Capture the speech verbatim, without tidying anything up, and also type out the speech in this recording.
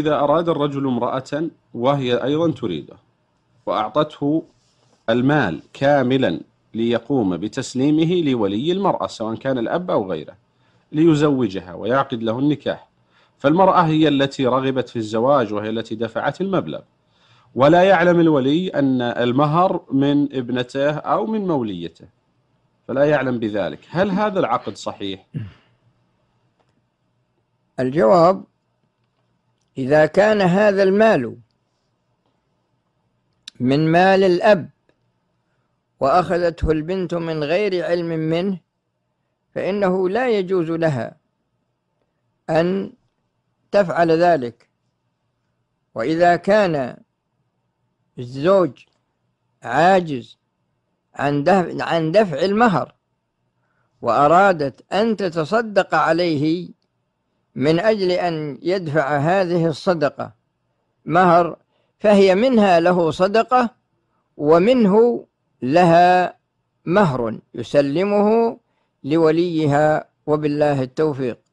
إذا أراد الرجل امرأة وهي أيضا تريده وأعطته المال كاملا ليقوم بتسليمه لولي المرأة سواء كان الأب أو غيره ليزوجها ويعقد له النكاح، فالمرأة هي التي رغبت في الزواج وهي التي دفعت المبلغ، ولا يعلم الولي أن المهر من ابنته أو من موليته، فلا يعلم بذلك. هل هذا العقد صحيح؟ الجواب: إذا كان هذا المال من مال الأب وأخذته البنت من غير علم منه فإنه لا يجوز لها أن تفعل ذلك. وإذا كان الزوج عاجز عن دفع, عن دفع المهر وأرادت أن تتصدق عليه من أجل أن يدفع هذه الصدقة مهر، فهي منها له صدقة ومنه لها مهر يسلمه لوليها، وبالله التوفيق.